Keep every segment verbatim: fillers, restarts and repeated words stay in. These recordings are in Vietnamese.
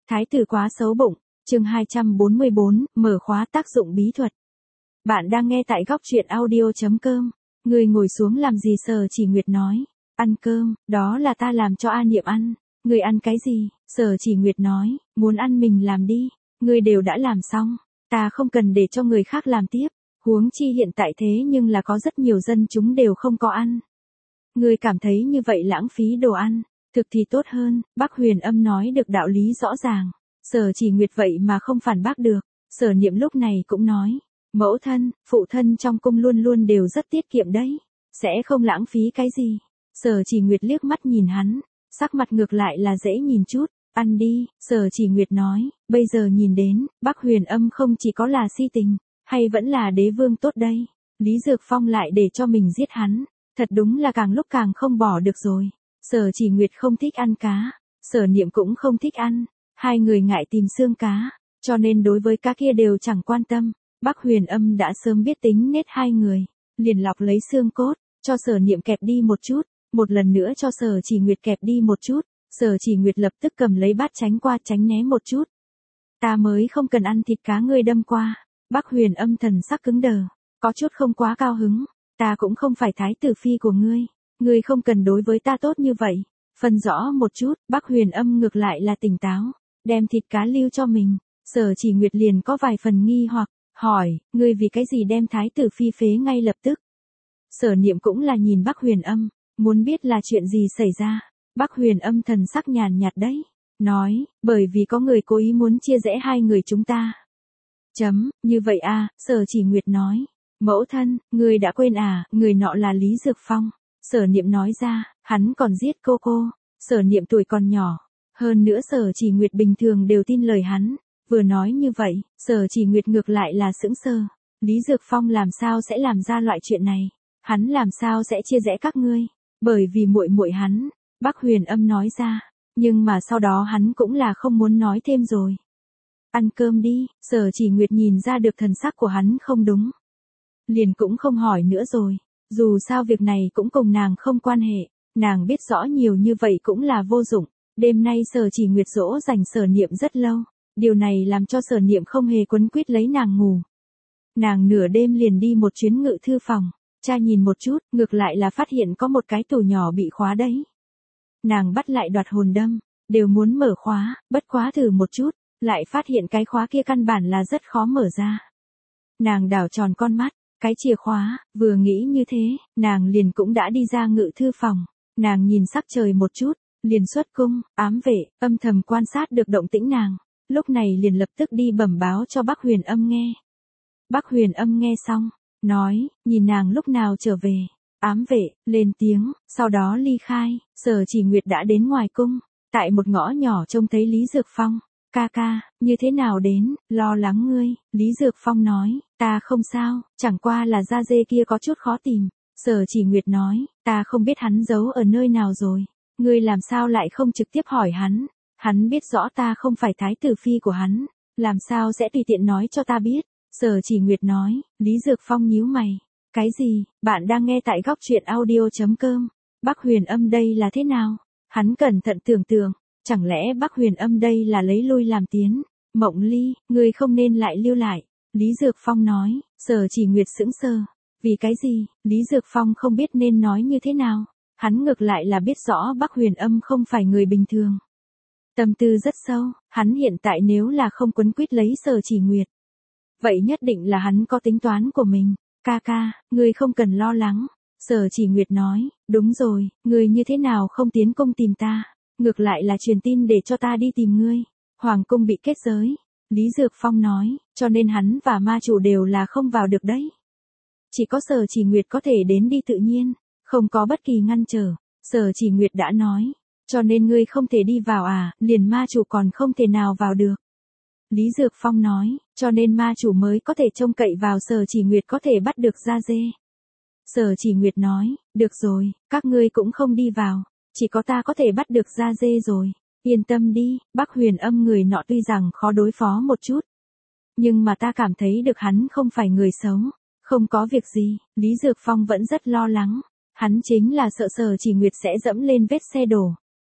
Thái tử quá xấu bụng, chương hai trăm bốn mươi bốn, mở khóa tác dụng bí thuật. Bạn đang nghe tại góc truyện audio.com. Người ngồi xuống làm gì? Sở Chỉ Nguyệt nói. Ăn cơm, đó là ta làm cho A Niệm ăn. Người ăn cái gì? Sở Chỉ Nguyệt nói, muốn ăn mình làm đi. Người đều đã làm xong, ta không cần để cho người khác làm tiếp. Huống chi hiện tại thế nhưng là có rất nhiều dân chúng đều không có ăn. Người cảm thấy như vậy lãng phí đồ ăn, thực thì tốt hơn. Bác Huyền Âm nói được đạo lý rõ ràng. Sở Chỉ Nguyệt vậy mà không phản bác được. Sở Niệm lúc này cũng nói, mẫu thân, phụ thân trong cung luôn luôn đều rất tiết kiệm đấy, sẽ không lãng phí cái gì. Sở Chỉ Nguyệt liếc mắt nhìn hắn, sắc mặt ngược lại là dễ nhìn chút. Ăn đi, Sở Chỉ Nguyệt nói, bây giờ nhìn đến, Bác Huyền Âm không chỉ có là si tình, hay vẫn là đế vương tốt đây. Lý Dược Phong lại để cho mình giết hắn, thật đúng là càng lúc càng không bỏ được rồi. Sở Chỉ Nguyệt không thích ăn cá, Sở Niệm cũng không thích ăn, hai người ngại tìm xương cá, cho nên đối với cá kia đều chẳng quan tâm. Bác Huyền Âm đã sớm biết tính nết hai người, liền lọc lấy xương cốt, cho Sở Niệm kẹp đi một chút, một lần nữa cho Sở Chỉ Nguyệt kẹp đi một chút. Sở Chỉ Nguyệt lập tức cầm lấy bát tránh qua tránh né một chút. Ta mới không cần ăn thịt cá ngươi đâm qua. Bác Huyền Âm thần sắc cứng đờ, có chút không quá cao hứng. Ta cũng không phải thái tử phi của ngươi, ngươi không cần đối với ta tốt như vậy. Phân rõ một chút. Bác Huyền Âm ngược lại là tỉnh táo, đem thịt cá lưu cho mình. Sở Chỉ Nguyệt liền có vài phần nghi hoặc, hỏi, ngươi vì cái gì đem thái tử phi phế ngay lập tức? Sở Niệm cũng là nhìn Bác Huyền Âm, muốn biết là chuyện gì xảy ra. Bác Huyền Âm thần sắc nhàn nhạt đấy, nói, bởi vì có người cố ý muốn chia rẽ hai người chúng ta. Chấm, như vậy à? Sở Chỉ Nguyệt nói, mẫu thân, ngươi đã quên à, người nọ là Lý Dược Phong. Sở Niệm nói ra, hắn còn giết cô cô. Sở Niệm tuổi còn nhỏ, hơn nữa Sở Chỉ Nguyệt bình thường đều tin lời hắn. Vừa nói như vậy, Sở Chỉ Nguyệt ngược lại là sững sờ. Lý Dược Phong làm sao sẽ làm ra loại chuyện này? Hắn làm sao sẽ chia rẽ các ngươi? Bởi vì muội muội hắn. Bác Huyền Âm nói ra, nhưng mà sau đó hắn cũng là không muốn nói thêm rồi. Ăn cơm đi. Sở Chỉ Nguyệt nhìn ra được thần sắc của hắn không đúng, liền cũng không hỏi nữa rồi. Dù sao việc này cũng cùng nàng không quan hệ, nàng biết rõ nhiều như vậy cũng là vô dụng. Đêm nay Sở Chỉ Nguyệt dỗ dành Sở Niệm rất lâu, điều này làm cho Sở Niệm không hề quấn quýt lấy nàng ngủ. Nàng nửa đêm liền đi một chuyến ngự thư phòng, tra nhìn một chút, ngược lại là phát hiện có một cái tủ nhỏ bị khóa đấy. Nàng bắt lại Đoạt Hồn Đâm, đều muốn mở khóa, bất quá thử một chút, lại phát hiện cái khóa kia căn bản là rất khó mở ra. Nàng đảo tròn con mắt, cái chìa khóa, vừa nghĩ như thế, nàng liền cũng đã đi ra ngự thư phòng. Nàng nhìn sắc trời một chút, liền xuất cung, ám vệ, âm thầm quan sát được động tĩnh nàng. Lúc này liền lập tức đi bẩm báo cho Bác Huyền Âm nghe. Bác Huyền Âm nghe xong, nói, nhìn nàng lúc nào trở về. Ám vệ, lên tiếng, sau đó ly khai. Sở Chỉ Nguyệt đã đến ngoài cung, tại một ngõ nhỏ trông thấy Lý Dược Phong. Ca ca, như thế nào đến, lo lắng ngươi. Lý Dược Phong nói, ta không sao, chẳng qua là da dê kia có chút khó tìm. Sở Chỉ Nguyệt nói, ta không biết hắn giấu ở nơi nào rồi. Ngươi làm sao lại không trực tiếp hỏi hắn? Hắn biết rõ ta không phải thái tử phi của hắn, làm sao sẽ tùy tiện nói cho ta biết. Sở Chỉ Nguyệt nói. Lý Dược Phong nhíu mày. Cái gì? Bạn đang nghe tại góc truyện audio.com. Bác Huyền Âm đây là thế nào? Hắn cẩn thận tưởng tượng, chẳng lẽ Bác Huyền Âm đây là lấy lui làm tiến? Mộng Ly, ngươi không nên lại lưu lại. Lý Dược Phong nói. Sở Chỉ Nguyệt sững sờ. Vì cái gì? Lý Dược Phong không biết nên nói như thế nào. Hắn ngược lại là biết rõ Bác Huyền Âm không phải người bình thường. Tâm tư rất sâu, hắn hiện tại nếu là không quấn quýt lấy Sở Chỉ Nguyệt, vậy nhất định là hắn có tính toán của mình. Ca ca, ngươi không cần lo lắng. Sở Chỉ Nguyệt nói, đúng rồi, ngươi như thế nào không tiến cung tìm ta, ngược lại là truyền tin để cho ta đi tìm ngươi. Hoàng cung bị kết giới. Lý Dược Phong nói, cho nên hắn và ma chủ đều là không vào được đấy. Chỉ có Sở Chỉ Nguyệt có thể đến đi tự nhiên, không có bất kỳ ngăn trở. Sở Chỉ Nguyệt đã nói, cho nên ngươi không thể đi vào à, liền ma chủ còn không thể nào vào được. Lý Dược Phong nói, cho nên ma chủ mới có thể trông cậy vào Sở Chỉ Nguyệt có thể bắt được da dê. Sở Chỉ Nguyệt nói, được rồi, các ngươi cũng không đi vào, chỉ có ta có thể bắt được da dê rồi. Yên tâm đi. Bác Huyền Âm người nọ tuy rằng khó đối phó một chút, nhưng mà ta cảm thấy được hắn không phải người xấu. Không có việc gì. Lý Dược Phong vẫn rất lo lắng, hắn chính là sợ Sở Chỉ Nguyệt sẽ dẫm lên vết xe đổ.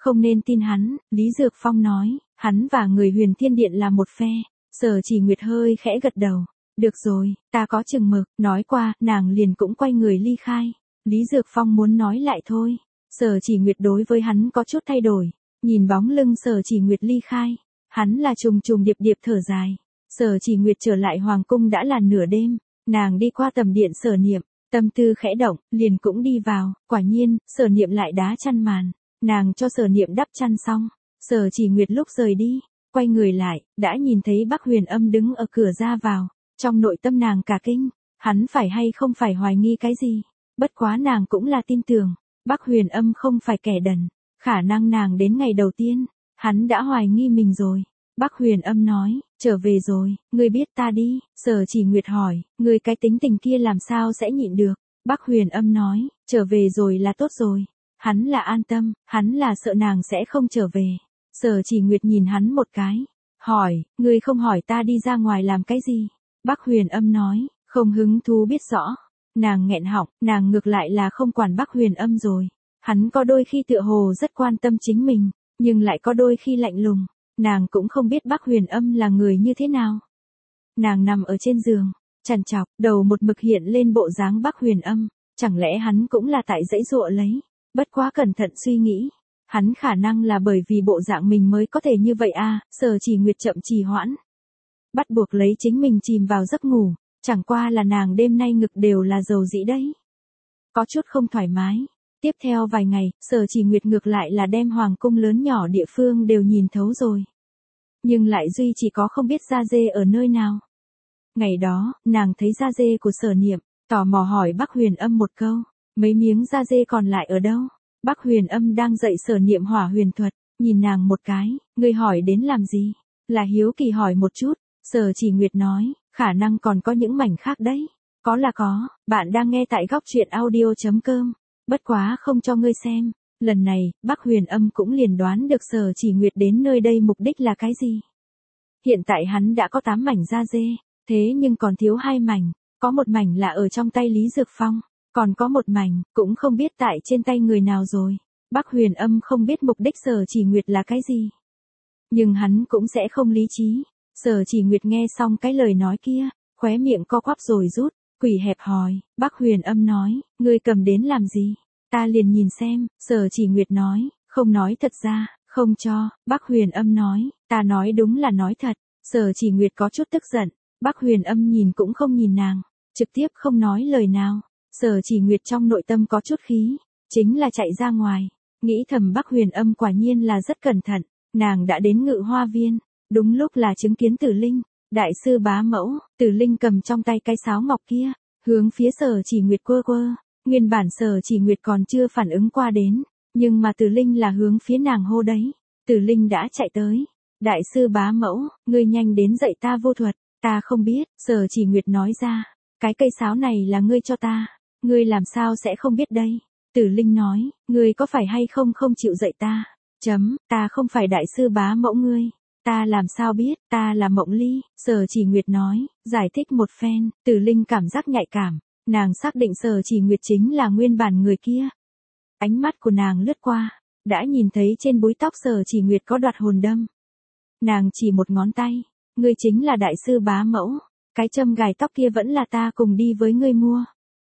Không nên tin hắn, Lý Dược Phong nói, hắn và người Huyền Thiên Điện là một phe. Sở Chỉ Nguyệt hơi khẽ gật đầu. Được rồi, ta có chừng mực, nói qua, nàng liền cũng quay người ly khai. Lý Dược Phong muốn nói lại thôi. Sở Chỉ Nguyệt đối với hắn có chút thay đổi, nhìn bóng lưng Sở Chỉ Nguyệt ly khai, hắn là trùng trùng điệp điệp thở dài. Sở Chỉ Nguyệt trở lại hoàng cung đã là nửa đêm, nàng đi qua tầm điện Sở Niệm, tâm tư khẽ động, liền cũng đi vào, quả nhiên, Sở Niệm lại đá chăn màn, nàng cho Sở Niệm đắp chăn xong, Sở Chỉ Nguyệt lúc rời đi, quay người lại, đã nhìn thấy Bắc Huyền Âm đứng ở cửa ra vào, trong nội tâm nàng cả kinh, hắn phải hay không phải hoài nghi cái gì, bất quá nàng cũng là tin tưởng, Bắc Huyền Âm không phải kẻ đần, khả năng nàng đến ngày đầu tiên, hắn đã hoài nghi mình rồi. Bắc Huyền Âm nói, trở về rồi, ngươi biết ta đi, Sở Chỉ Nguyệt hỏi, ngươi cái tính tình kia làm sao sẽ nhịn được, Bắc Huyền Âm nói, trở về rồi là tốt rồi, hắn là an tâm, hắn là sợ nàng sẽ không trở về. Sở Chỉ Nguyệt nhìn hắn một cái, hỏi, ngươi không hỏi ta đi ra ngoài làm cái gì, Bắc Huyền Âm nói, không hứng thú biết rõ, nàng nghẹn họng, nàng ngược lại là không quản Bắc Huyền Âm rồi, hắn có đôi khi tựa hồ rất quan tâm chính mình, nhưng lại có đôi khi lạnh lùng. Nàng cũng không biết Bắc Huyền Âm là người như thế nào. Nàng nằm ở trên giường, trằn trọc, đầu một mực hiện lên bộ dáng Bắc Huyền Âm, chẳng lẽ hắn cũng là tại dãy dụa lấy, bất quá cẩn thận suy nghĩ, hắn khả năng là bởi vì bộ dạng mình mới có thể như vậy à, Sở Chỉ Nguyệt chậm trì hoãn, bắt buộc lấy chính mình chìm vào giấc ngủ, chẳng qua là nàng đêm nay ngực đều là dầu dĩ đấy, có chút không thoải mái. Tiếp theo vài ngày, Sở Chỉ Nguyệt ngược lại là đem hoàng cung lớn nhỏ địa phương đều nhìn thấu rồi. Nhưng lại duy chỉ có không biết da dê ở nơi nào. Ngày đó, nàng thấy da dê của Sở Niệm, tò mò hỏi Bắc Huyền Âm một câu, mấy miếng da dê còn lại ở đâu? Bắc Huyền Âm đang dạy Sở Niệm hỏa huyền thuật, nhìn nàng một cái, ngươi hỏi đến làm gì? Là hiếu kỳ hỏi một chút, Sở Chỉ Nguyệt nói, khả năng còn có những mảnh khác đấy. Có là có, bạn đang nghe tại góc truyện audio chấm com. Bất quá không cho ngươi xem, lần này, Bắc Huyền Âm cũng liền đoán được Sở Chỉ Nguyệt đến nơi đây mục đích là cái gì. Hiện tại hắn đã có tám mảnh da dê, thế nhưng còn thiếu hai mảnh, có một mảnh là ở trong tay Lý Dược Phong, còn có một mảnh, cũng không biết tại trên tay người nào rồi. Bắc Huyền Âm không biết mục đích Sở Chỉ Nguyệt là cái gì. Nhưng hắn cũng sẽ không lý trí. Sở Chỉ Nguyệt nghe xong cái lời nói kia, khóe miệng co quắp rồi rút. Quỷ hẹp hòi, Bắc Huyền Âm nói, ngươi cầm đến làm gì? Ta liền nhìn xem, Sở Chỉ Nguyệt nói, không nói thật ra, không cho, Bắc Huyền Âm nói, ta nói đúng là nói thật. Sở Chỉ Nguyệt có chút tức giận, Bắc Huyền Âm nhìn cũng không nhìn nàng, trực tiếp không nói lời nào. Sở Chỉ Nguyệt trong nội tâm có chút khí, chính là chạy ra ngoài, nghĩ thầm Bắc Huyền Âm quả nhiên là rất cẩn thận, nàng đã đến Ngự Hoa Viên, đúng lúc là chứng kiến Tử Linh. Đại sư bá mẫu, Tử Linh cầm trong tay cái sáo ngọc kia, hướng phía Sở Chỉ Nguyệt quơ quơ, nguyên bản Sở Chỉ Nguyệt còn chưa phản ứng qua đến, nhưng mà Tử Linh là hướng phía nàng hô đấy, Tử Linh đã chạy tới, đại sư bá mẫu, ngươi nhanh đến dạy ta vô thuật, ta không biết, Sở Chỉ Nguyệt nói ra, cái cây sáo này là ngươi cho ta, ngươi làm sao sẽ không biết đây, Tử Linh nói, ngươi có phải hay không không chịu dạy ta, chấm, ta không phải đại sư bá mẫu ngươi. Ta làm sao biết, ta là Mộng Ly, Sở Chỉ Nguyệt nói, giải thích một phen, Tử Linh cảm giác nhạy cảm, nàng xác định Sở Chỉ Nguyệt chính là nguyên bản người kia. Ánh mắt của nàng lướt qua, đã nhìn thấy trên búi tóc Sở Chỉ Nguyệt có đoạt hồn đâm. Nàng chỉ một ngón tay, ngươi chính là đại sư bá mẫu, cái châm gài tóc kia vẫn là ta cùng đi với ngươi mua.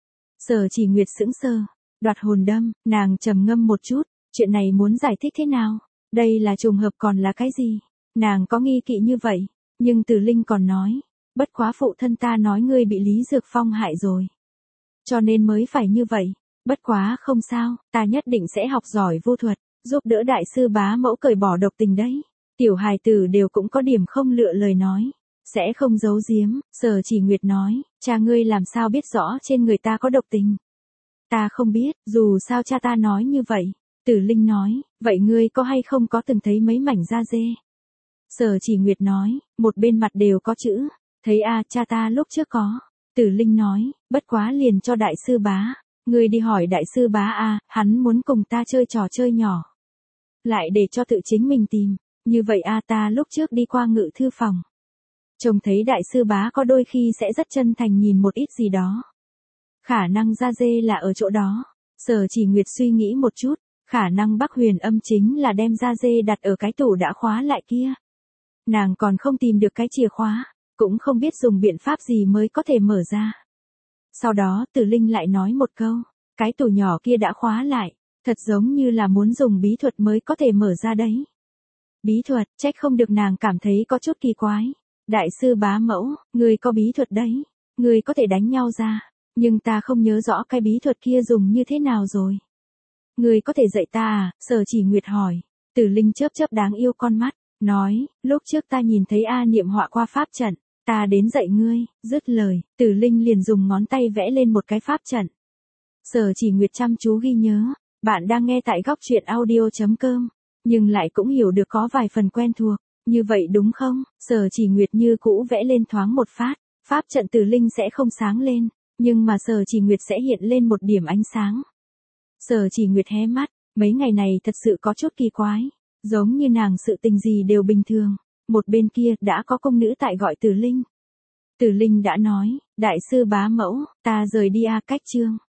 Sở Chỉ Nguyệt sững sờ, đoạt hồn đâm, nàng trầm ngâm một chút, chuyện này muốn giải thích thế nào, đây là trùng hợp còn là cái gì? Nàng có nghi kỵ như vậy, nhưng Tử Linh còn nói, bất quá phụ thân ta nói ngươi bị Lý Dược Phong hại rồi. Cho nên mới phải như vậy, bất quá không sao, ta nhất định sẽ học giỏi vô thuật, giúp đỡ đại sư bá mẫu cởi bỏ độc tình đấy. Tiểu hài tử đều cũng có điểm không lựa lời nói, sẽ không giấu giếm, Sở Chỉ Nguyệt nói, cha ngươi làm sao biết rõ trên người ta có độc tình. Ta không biết, dù sao cha ta nói như vậy, Tử Linh nói, vậy ngươi có hay không có từng thấy mấy mảnh da dê? Sở Chỉ Nguyệt nói, một bên mặt đều có chữ, thấy a à, cha ta lúc trước có. Tử Linh nói, bất quá liền cho đại sư bá, ngươi đi hỏi đại sư bá a, à, hắn muốn cùng ta chơi trò chơi nhỏ. Lại để cho tự chính mình tìm, như vậy a à, ta lúc trước đi qua ngự thư phòng. Trông thấy đại sư bá có đôi khi sẽ rất chân thành nhìn một ít gì đó. Khả năng da dê là ở chỗ đó. Sở Chỉ Nguyệt suy nghĩ một chút, Khả năng Bắc Huyền Âm chính là đem da dê đặt ở cái tủ đã khóa lại kia. Nàng còn không tìm được cái chìa khóa, cũng không biết dùng biện pháp gì mới có thể mở ra. Sau đó Tử Linh lại nói một câu, cái tủ nhỏ kia đã khóa lại, thật giống như là muốn dùng bí thuật mới có thể mở ra đấy. Bí thuật, trách không được nàng cảm thấy có chút kỳ quái. Đại sư bá mẫu, ngươi có bí thuật đấy, ngươi có thể đánh nhau ra, nhưng ta không nhớ rõ cái bí thuật kia dùng như thế nào rồi. Ngươi có thể dạy ta à? Sở Chỉ Nguyệt hỏi. Tử Linh chớp chớp đáng yêu con mắt, nói, lúc trước ta nhìn thấy A Niệm họa qua pháp trận, ta đến dạy ngươi. Dứt lời, Tử Linh liền dùng ngón tay vẽ lên một cái pháp trận. Sở Chỉ Nguyệt chăm chú ghi nhớ, bạn đang nghe tại góc truyện audio chấm com, nhưng lại cũng hiểu được có vài phần quen thuộc. Như vậy đúng không? Sở Chỉ Nguyệt như cũ vẽ lên thoáng một phát, pháp trận Tử Linh sẽ không sáng lên, nhưng mà Sở Chỉ Nguyệt sẽ hiện lên một điểm ánh sáng. Sở Chỉ Nguyệt hé mắt, mấy ngày này thật sự có chút kỳ quái, giống như nàng sự tình gì đều bình thường. Một bên kia đã có công nữ tại gọi Tử Linh. Tử Linh đã nói, đại sư bá mẫu, ta rời đi a. Cách chương.